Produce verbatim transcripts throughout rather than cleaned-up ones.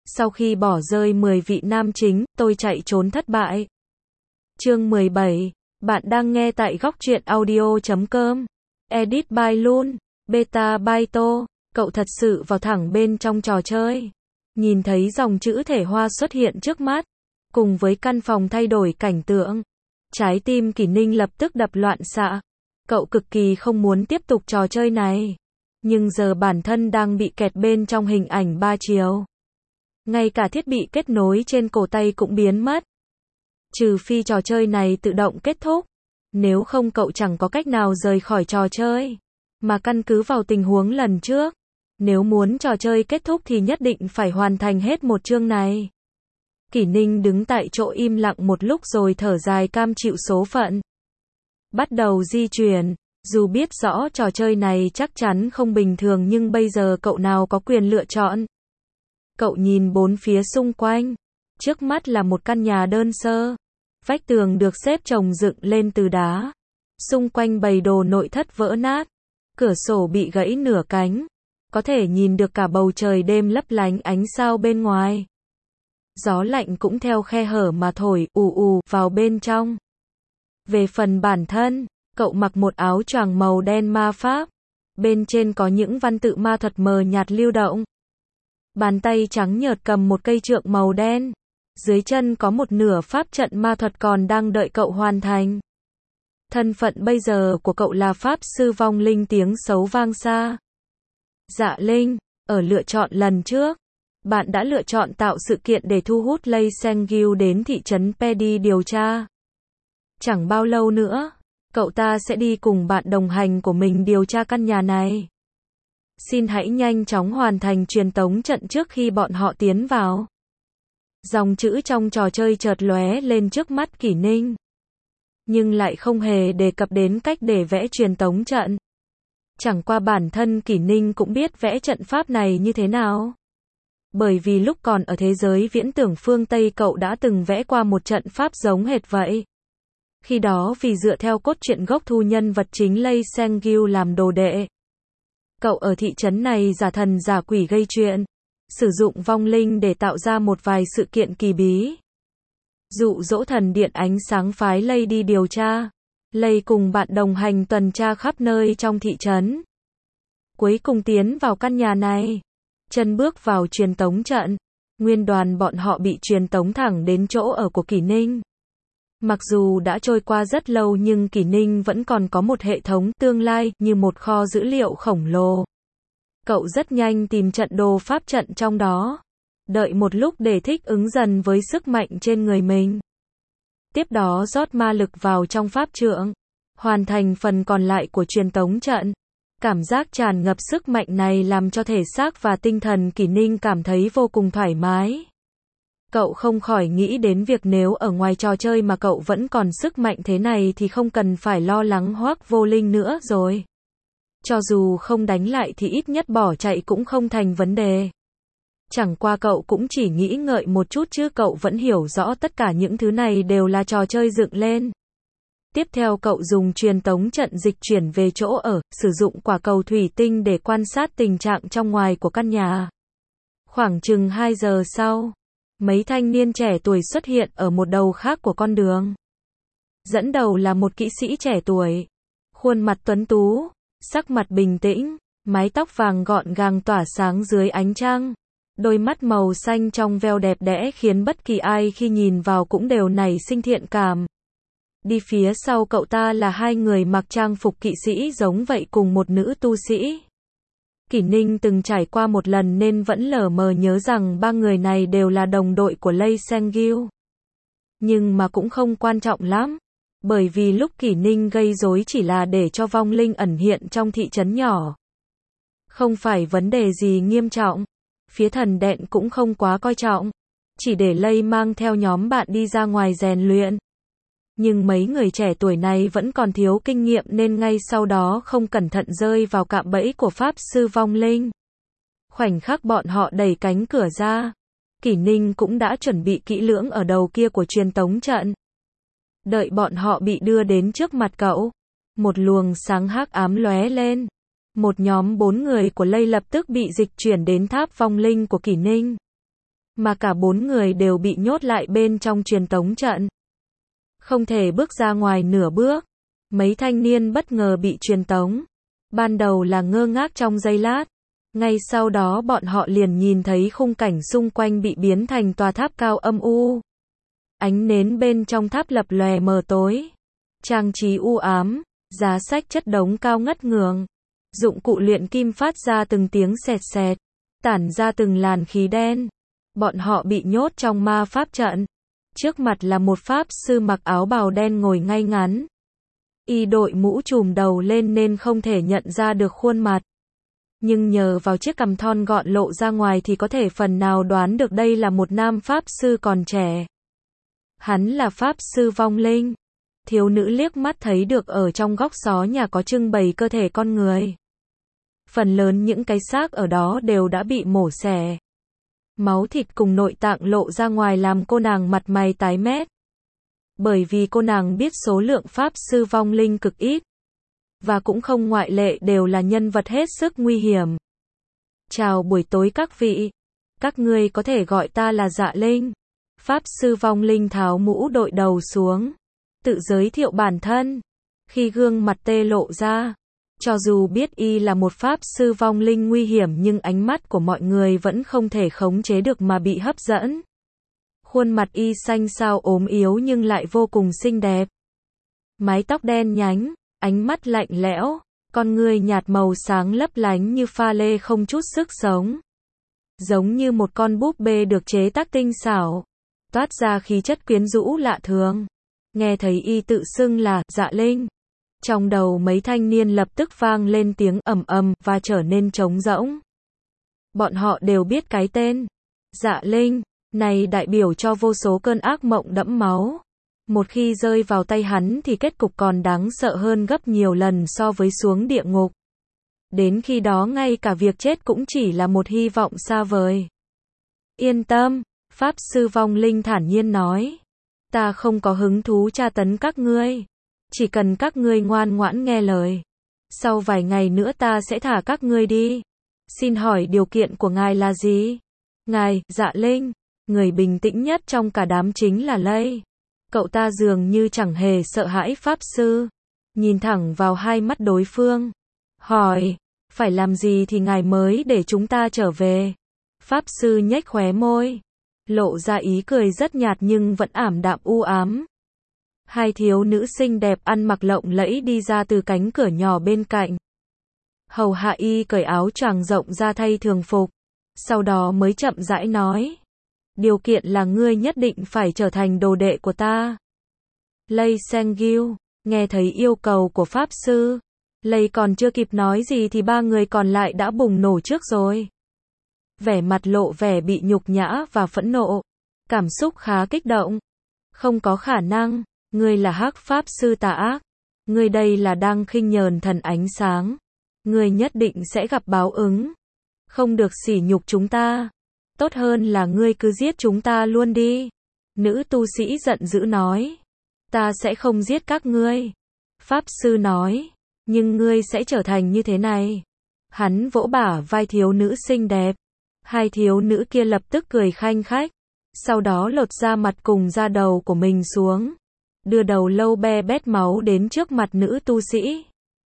Sau khi bỏ rơi mười vị nam chính, tôi chạy trốn thất bại. Chương mười bảy. Bạn đang nghe tại góc truyện audio chấm com. Edit by Loon, Beta by To. Cậu thật sự vào thẳng bên trong trò chơi. Nhìn thấy dòng chữ thể hoa xuất hiện trước mắt, cùng với căn phòng thay đổi cảnh tượng. Trái tim Kỷ Ninh lập tức đập loạn xạ. Cậu cực kỳ không muốn tiếp tục trò chơi này. Nhưng giờ bản thân đang bị kẹt bên trong hình ảnh ba chiều. Ngay cả thiết bị kết nối trên cổ tay cũng biến mất. Trừ phi trò chơi này tự động kết thúc. Nếu không cậu chẳng có cách nào rời khỏi trò chơi. Mà căn cứ vào tình huống lần trước, nếu muốn trò chơi kết thúc thì nhất định phải hoàn thành hết một chương này. Kỷ Ninh đứng tại chỗ im lặng một lúc rồi thở dài cam chịu số phận. Bắt đầu di chuyển. Dù biết rõ trò chơi này chắc chắn không bình thường nhưng bây giờ cậu nào có quyền lựa chọn. Cậu nhìn bốn phía xung quanh. Trước mắt là một căn nhà đơn sơ. Vách tường được xếp chồng dựng lên từ đá. Xung quanh bày đồ nội thất vỡ nát. Cửa sổ bị gãy nửa cánh. Có thể nhìn được cả bầu trời đêm lấp lánh ánh sao bên ngoài. Gió lạnh cũng theo khe hở mà thổi ù ù vào bên trong. Về phần bản thân, cậu mặc một áo choàng màu đen ma pháp. Bên trên có những văn tự ma thuật mờ nhạt lưu động. Bàn tay trắng nhợt cầm một cây trượng màu đen. Dưới chân có một nửa pháp trận ma thuật còn đang đợi cậu hoàn thành. Thân phận bây giờ của cậu là pháp sư vong linh tiếng xấu vang xa. Dạ Linh, ở lựa chọn lần trước, bạn đã lựa chọn tạo sự kiện để thu hút Lei Sengyu đến thị trấn Pedi điều tra. Chẳng bao lâu nữa, cậu ta sẽ đi cùng bạn đồng hành của mình điều tra căn nhà này. Xin hãy nhanh chóng hoàn thành truyền tống trận trước khi bọn họ tiến vào. Dòng chữ trong trò chơi chợt lóe lên trước mắt Kỷ Ninh. Nhưng lại không hề đề cập đến cách để vẽ truyền tống trận. Chẳng qua bản thân Kỷ Ninh cũng biết vẽ trận pháp này như thế nào. Bởi vì lúc còn ở thế giới viễn tưởng phương Tây cậu đã từng vẽ qua một trận pháp giống hệt vậy. Khi đó vì dựa theo cốt truyện gốc thu nhân vật chính Lei Sengyu làm đồ đệ. Cậu ở thị trấn này giả thần giả quỷ gây chuyện. Sử dụng vong linh để tạo ra một vài sự kiện kỳ bí. Dụ dỗ thần điện ánh sáng phái Lei đi điều tra. Lei cùng bạn đồng hành tuần tra khắp nơi trong thị trấn. Cuối cùng tiến vào căn nhà này. Chân bước vào truyền tống trận. Nguyên đoàn bọn họ bị truyền tống thẳng đến chỗ ở của Kỷ Ninh. Mặc dù đã trôi qua rất lâu nhưng Kỷ Ninh vẫn còn có một hệ thống tương lai như một kho dữ liệu khổng lồ. Cậu rất nhanh tìm trận đồ pháp trận trong đó. Đợi một lúc để thích ứng dần với sức mạnh trên người mình. Tiếp đó rót ma lực vào trong pháp trượng. Hoàn thành phần còn lại của truyền tống trận. Cảm giác tràn ngập sức mạnh này làm cho thể xác và tinh thần Kỷ Ninh cảm thấy vô cùng thoải mái. Cậu không khỏi nghĩ đến việc nếu ở ngoài trò chơi mà cậu vẫn còn sức mạnh thế này thì không cần phải lo lắng Hoắc Vô Linh nữa rồi. Cho dù không đánh lại thì ít nhất bỏ chạy cũng không thành vấn đề. Chẳng qua cậu cũng chỉ nghĩ ngợi một chút chứ cậu vẫn hiểu rõ tất cả những thứ này đều là trò chơi dựng lên. Tiếp theo cậu dùng truyền tống trận dịch chuyển về chỗ ở, sử dụng quả cầu thủy tinh để quan sát tình trạng trong ngoài của căn nhà. Khoảng chừng hai giờ sau, mấy thanh niên trẻ tuổi xuất hiện ở một đầu khác của con đường. Dẫn đầu là một kỹ sĩ trẻ tuổi. Khuôn mặt tuấn tú, sắc mặt bình tĩnh, mái tóc vàng gọn gàng tỏa sáng dưới ánh trăng. Đôi mắt màu xanh trong veo đẹp đẽ khiến bất kỳ ai khi nhìn vào cũng đều nảy sinh thiện cảm. Đi phía sau cậu ta là hai người mặc trang phục kỵ sĩ giống vậy cùng một nữ tu sĩ. Kỷ Ninh từng trải qua một lần nên vẫn lờ mờ nhớ rằng ba người này đều là đồng đội của Lei Sengyu. Nhưng mà cũng không quan trọng lắm. Bởi vì lúc Kỷ Ninh gây rối chỉ là để cho vong linh ẩn hiện trong thị trấn nhỏ. Không phải vấn đề gì nghiêm trọng. Phía thần điện cũng không quá coi trọng. Chỉ để Lei mang theo nhóm bạn đi ra ngoài rèn luyện. Nhưng mấy người trẻ tuổi này vẫn còn thiếu kinh nghiệm nên ngay sau đó không cẩn thận rơi vào cạm bẫy của pháp sư vong linh. Khoảnh khắc bọn họ đẩy cánh cửa ra, Kỷ Ninh cũng đã chuẩn bị kỹ lưỡng ở đầu kia của truyền tống trận. Đợi bọn họ bị đưa đến trước mặt cậu, một luồng sáng hắc ám lóe lên. Một nhóm bốn người của Lei lập tức bị dịch chuyển đến tháp vong linh của Kỷ Ninh. mà cả bốn người đều bị nhốt lại bên trong truyền tống trận. Không thể bước ra ngoài nửa bước. Mấy thanh niên bất ngờ bị truyền tống. Ban đầu là ngơ ngác trong giây lát. Ngay sau đó bọn họ liền nhìn thấy khung cảnh xung quanh bị biến thành tòa tháp cao âm u. Ánh nến bên trong tháp lập lòe mờ tối. Trang trí u ám, giá sách chất đống cao ngất ngường. Dụng cụ luyện kim phát ra từng tiếng sẹt sẹt, tản ra từng làn khí đen. Bọn họ bị nhốt trong ma pháp trận. Trước mặt là một pháp sư mặc áo bào đen ngồi ngay ngắn. Y đội mũ trùm đầu lên nên không thể nhận ra được khuôn mặt. Nhưng nhờ vào chiếc cằm thon gọn lộ ra ngoài thì có thể phần nào đoán được đây là một nam pháp sư còn trẻ. Hắn là pháp sư vong linh. Thiếu nữ liếc mắt thấy được ở trong góc xó nhà có trưng bày cơ thể con người. Phần lớn những cái xác ở đó đều đã bị mổ xẻ. Máu thịt cùng nội tạng lộ ra ngoài làm cô nàng mặt mày tái mét. Bởi vì cô nàng biết số lượng pháp sư vong linh cực ít. Và cũng không ngoại lệ đều là nhân vật hết sức nguy hiểm. Chào buổi tối các vị. Các ngươi có thể gọi ta là Dạ Linh. Pháp sư vong linh tháo mũ đội đầu xuống. Tự giới thiệu bản thân. Khi gương mặt tê lộ ra. Cho dù biết y là một pháp sư vong linh nguy hiểm nhưng ánh mắt của mọi người vẫn không thể khống chế được mà bị hấp dẫn. Khuôn mặt y xanh xao ốm yếu nhưng lại vô cùng xinh đẹp. Mái tóc đen nhánh, ánh mắt lạnh lẽo, con ngươi nhạt màu sáng lấp lánh như pha lê không chút sức sống. Giống như một con búp bê được chế tác tinh xảo, toát ra khí chất quyến rũ lạ thường. Nghe thấy y tự xưng là Dạ Linh. Trong đầu mấy thanh niên lập tức vang lên tiếng ầm ầm và trở nên trống rỗng. Bọn họ đều biết cái tên Dạ Linh này đại biểu cho vô số cơn ác mộng đẫm máu. Một khi rơi vào tay hắn thì kết cục còn đáng sợ hơn gấp nhiều lần so với xuống địa ngục. Đến khi đó ngay cả việc chết cũng chỉ là một hy vọng xa vời. Yên tâm, Pháp sư vong linh thản nhiên nói. Ta không có hứng thú tra tấn các ngươi. Chỉ cần các ngươi ngoan ngoãn nghe lời. Sau vài ngày nữa ta sẽ thả các ngươi đi. Xin hỏi điều kiện của ngài là gì? Ngài, Dạ Linh. Người bình tĩnh nhất trong cả đám chính là Lay. Cậu ta dường như chẳng hề sợ hãi pháp sư. Nhìn thẳng vào hai mắt đối phương. Hỏi, phải làm gì thì ngài mới để chúng ta trở về? Pháp sư nhếch khóe môi. Lộ ra ý cười rất nhạt nhưng vẫn ảm đạm u ám. Hai thiếu nữ xinh đẹp ăn mặc lộng lẫy đi ra từ cánh cửa nhỏ bên cạnh. Hầu hạ y cởi áo choàng rộng ra thay thường phục. Sau đó mới chậm rãi nói. Điều kiện là ngươi nhất định phải trở thành đồ đệ của ta. Lay Sengil, nghe thấy yêu cầu của pháp sư. Lay còn chưa kịp nói gì thì ba người còn lại đã bùng nổ trước rồi. Vẻ mặt lộ vẻ bị nhục nhã và phẫn nộ. Cảm xúc khá kích động. Không có khả năng, ngươi là hắc pháp sư tà ác. Ngươi đây là đang khinh nhờn thần ánh sáng. Ngươi nhất định sẽ gặp báo ứng. Không được sỉ nhục chúng ta. Tốt hơn là ngươi cứ giết chúng ta luôn đi. Nữ tu sĩ giận dữ nói. Ta sẽ không giết các ngươi. Pháp sư nói. Nhưng ngươi sẽ trở thành như thế này. Hắn vỗ bả vai thiếu nữ xinh đẹp. Hai thiếu nữ kia lập tức cười khanh khách. Sau đó lột da mặt cùng da đầu của mình xuống. Đưa đầu lâu be bét máu đến trước mặt nữ tu sĩ.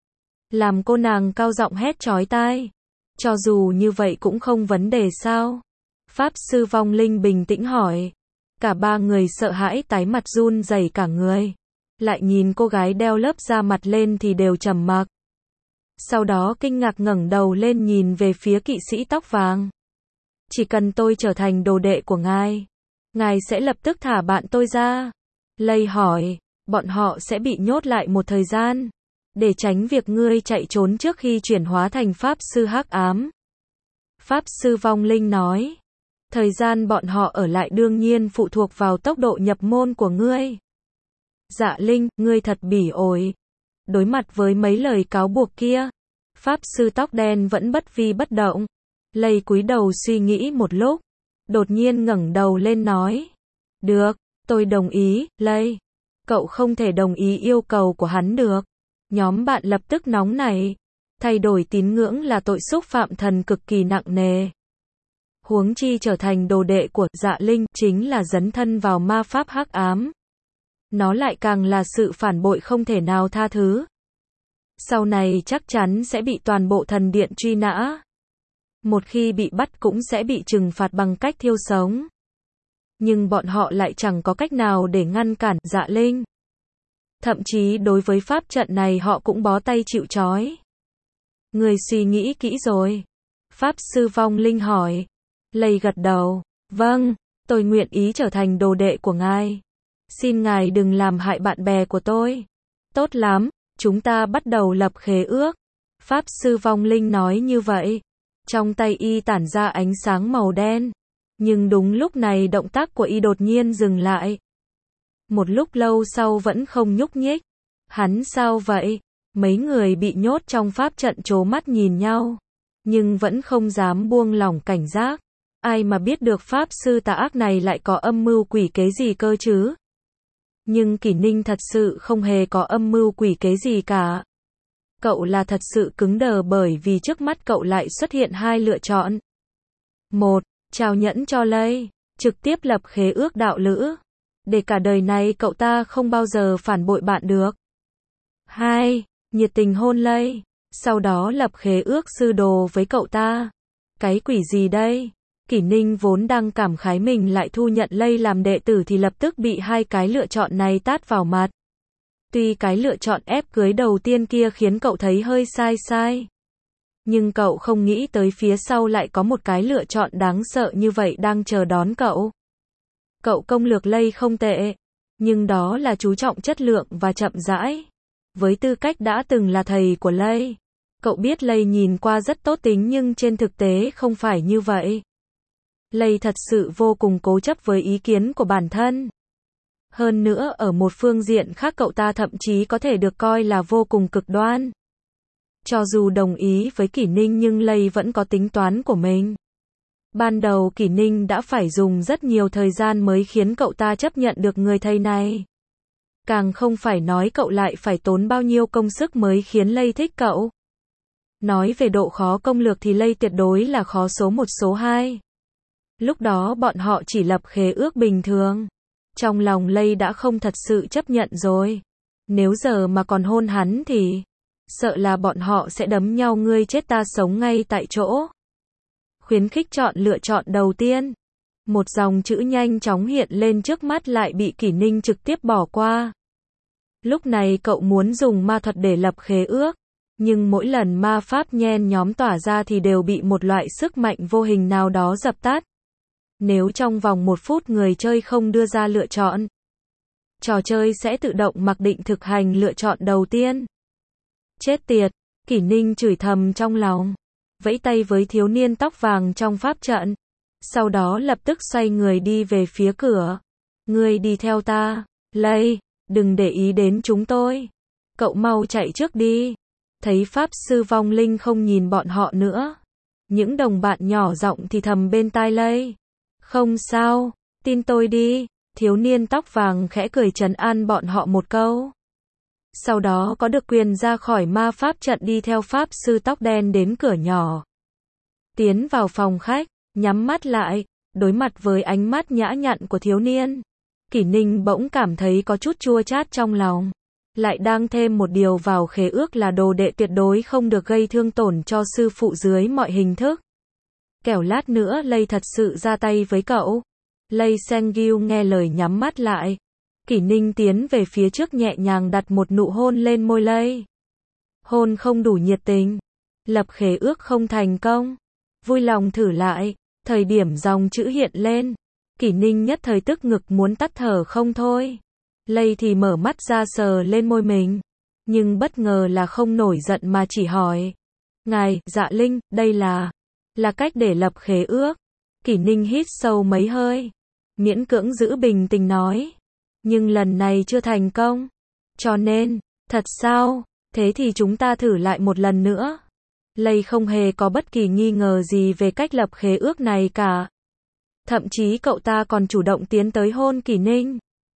Làm cô nàng cao giọng hét chói tai. Cho dù như vậy cũng không vấn đề sao? Pháp sư vong linh bình tĩnh hỏi. Cả ba người sợ hãi tái mặt run rẩy cả người. Lại nhìn cô gái đeo lớp da mặt lên thì đều trầm mặc. Sau đó kinh ngạc ngẩng đầu lên nhìn về phía kỵ sĩ tóc vàng. Chỉ cần tôi trở thành đồ đệ của ngài, ngài sẽ lập tức thả bạn tôi ra. Lay hỏi, bọn họ sẽ bị nhốt lại một thời gian, để tránh việc ngươi chạy trốn trước khi chuyển hóa thành pháp sư hắc ám. Pháp sư vong linh nói, thời gian bọn họ ở lại đương nhiên phụ thuộc vào tốc độ nhập môn của ngươi. Dạ Linh, ngươi thật bỉ ổi. Đối mặt với mấy lời cáo buộc kia, pháp sư tóc đen vẫn bất vi bất động. Lay cúi đầu suy nghĩ một lúc, đột nhiên ngẩng đầu lên nói. Được, tôi đồng ý, Lay. Cậu không thể đồng ý yêu cầu của hắn được. Nhóm bạn lập tức nóng nảy. Thay đổi tín ngưỡng là tội xúc phạm thần cực kỳ nặng nề. Huống chi trở thành đồ đệ của Dạ Linh, chính là dấn thân vào ma pháp hắc ám. Nó lại càng là sự phản bội không thể nào tha thứ. Sau này chắc chắn sẽ bị toàn bộ thần điện truy nã. Một khi bị bắt cũng sẽ bị trừng phạt bằng cách thiêu sống. Nhưng bọn họ lại chẳng có cách nào để ngăn cản Dạ Linh. Thậm chí đối với pháp trận này họ cũng bó tay chịu trói. Người suy nghĩ kỹ rồi? Pháp sư vong linh hỏi. Lây gật đầu. Vâng, tôi nguyện ý trở thành đồ đệ của ngài. Xin ngài đừng làm hại bạn bè của tôi. Tốt lắm, chúng ta bắt đầu lập khế ước. Pháp sư vong linh nói như vậy. Trong tay y tản ra ánh sáng màu đen. Nhưng đúng lúc này động tác của y đột nhiên dừng lại. Một lúc lâu sau vẫn không nhúc nhích. Hắn sao vậy? Mấy người bị nhốt trong pháp trận trố mắt nhìn nhau. Nhưng vẫn không dám buông lỏng cảnh giác. Ai mà biết được pháp sư tà ác này lại có âm mưu quỷ kế gì cơ chứ? Nhưng Kỷ Ninh thật sự không hề có âm mưu quỷ kế gì cả. Cậu là thật sự cứng đờ bởi vì trước mắt cậu lại xuất hiện hai lựa chọn. Một, trao nhẫn cho Lây, trực tiếp lập khế ước đạo lữ. Để cả đời này cậu ta không bao giờ phản bội bạn được. Hai, nhiệt tình hôn Lây, sau đó lập khế ước sư đồ với cậu ta. Cái quỷ gì đây? Kỷ Ninh vốn đang cảm khái mình lại thu nhận Lây làm đệ tử thì lập tức bị hai cái lựa chọn này tát vào mặt. Tuy cái lựa chọn ép cưới đầu tiên kia khiến cậu thấy hơi sai sai. Nhưng cậu không nghĩ tới phía sau lại có một cái lựa chọn đáng sợ như vậy đang chờ đón cậu. Cậu công lược Lây không tệ. Nhưng đó là chú trọng chất lượng và chậm rãi. Với tư cách đã từng là thầy của Lây. Cậu biết Lây nhìn qua rất tốt tính nhưng trên thực tế không phải như vậy. Lây thật sự vô cùng cố chấp với ý kiến của bản thân. Hơn nữa ở một phương diện khác cậu ta thậm chí có thể được coi là vô cùng cực đoan. Cho dù đồng ý với Kỷ Ninh nhưng Lây vẫn có tính toán của mình. Ban đầu Kỷ Ninh đã phải dùng rất nhiều thời gian mới khiến cậu ta chấp nhận được người thầy này. Càng không phải nói cậu lại phải tốn bao nhiêu công sức mới khiến Lây thích cậu. Nói về độ khó công lược thì Lây tuyệt đối là khó số một số hai. Lúc đó bọn họ chỉ lập khế ước bình thường. Trong lòng Lây đã không thật sự chấp nhận rồi. Nếu giờ mà còn hôn hắn thì sợ là bọn họ sẽ đấm nhau ngươi chết ta sống ngay tại chỗ. Khuyến khích chọn lựa chọn đầu tiên. Một dòng chữ nhanh chóng hiện lên trước mắt lại bị Kỷ Ninh trực tiếp bỏ qua. Lúc này cậu muốn dùng ma thuật để lập khế ước. Nhưng mỗi lần ma pháp nhen nhóm tỏa ra thì đều bị một loại sức mạnh vô hình nào đó dập tắt. Nếu trong vòng một phút người chơi không đưa ra lựa chọn, trò chơi sẽ tự động mặc định thực hành lựa chọn đầu tiên. Chết tiệt, Kỷ Ninh chửi thầm trong lòng. Vẫy tay với thiếu niên tóc vàng trong pháp trận. Sau đó lập tức xoay người đi về phía cửa. Ngươi đi theo ta, Lây, đừng để ý đến chúng tôi. Cậu mau chạy trước đi. Thấy pháp sư vong linh không nhìn bọn họ nữa. Những đồng bạn nhỏ giọng thì thầm bên tai Lây. Không sao, tin tôi đi. Thiếu niên tóc vàng khẽ cười trấn an bọn họ một câu. Sau đó có được quyền ra khỏi ma pháp trận đi theo pháp sư tóc đen đến cửa nhỏ. Tiến vào phòng khách, nhắm mắt lại, đối mặt với ánh mắt nhã nhặn của thiếu niên. Kỷ Ninh bỗng cảm thấy có chút chua chát trong lòng. Lại đang thêm một điều vào khế ước là đồ đệ tuyệt đối không được gây thương tổn cho sư phụ dưới mọi hình thức. Kẻo lát nữa Lây thật sự ra tay với cậu. Lây Sengil nghe lời nhắm mắt lại. Kỷ Ninh tiến về phía trước nhẹ nhàng đặt một nụ hôn lên môi Lây. Hôn không đủ nhiệt tình. Lập khế ước không thành công. Vui lòng thử lại. Thời điểm dòng chữ hiện lên. Kỷ Ninh nhất thời tức ngực muốn tắt thở không thôi. Lây thì mở mắt ra sờ lên môi mình. Nhưng bất ngờ là không nổi giận mà chỉ hỏi. Ngài, Dạ Linh, đây là... là cách để lập khế ước. Kỷ Ninh hít sâu mấy hơi. Miễn cưỡng giữ bình tĩnh nói. Nhưng lần này chưa thành công. Cho nên, thật sao? Thế thì chúng ta thử lại một lần nữa. Lây không hề có bất kỳ nghi ngờ gì về cách lập khế ước này cả. Thậm chí cậu ta còn chủ động tiến tới hôn Kỷ Ninh.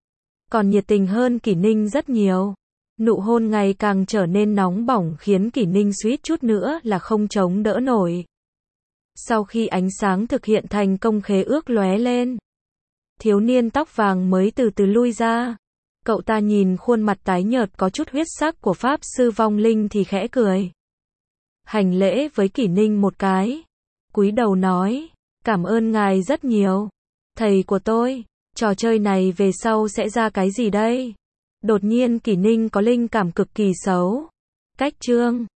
Còn nhiệt tình hơn Kỷ Ninh rất nhiều. Nụ hôn ngày càng trở nên nóng bỏng khiến Kỷ Ninh suýt chút nữa là không chống đỡ nổi. Sau khi ánh sáng thực hiện thành công khế ước lóe lên, thiếu niên tóc vàng mới từ từ lui ra. Cậu ta nhìn khuôn mặt tái nhợt có chút huyết sắc của Pháp Sư Vong Linh thì khẽ cười. Hành lễ với Kỷ Ninh một cái. Cúi đầu nói, cảm ơn ngài rất nhiều. Thầy của tôi, trò chơi này về sau sẽ ra cái gì đây? Đột nhiên Kỷ Ninh có linh cảm cực kỳ xấu. Cách chương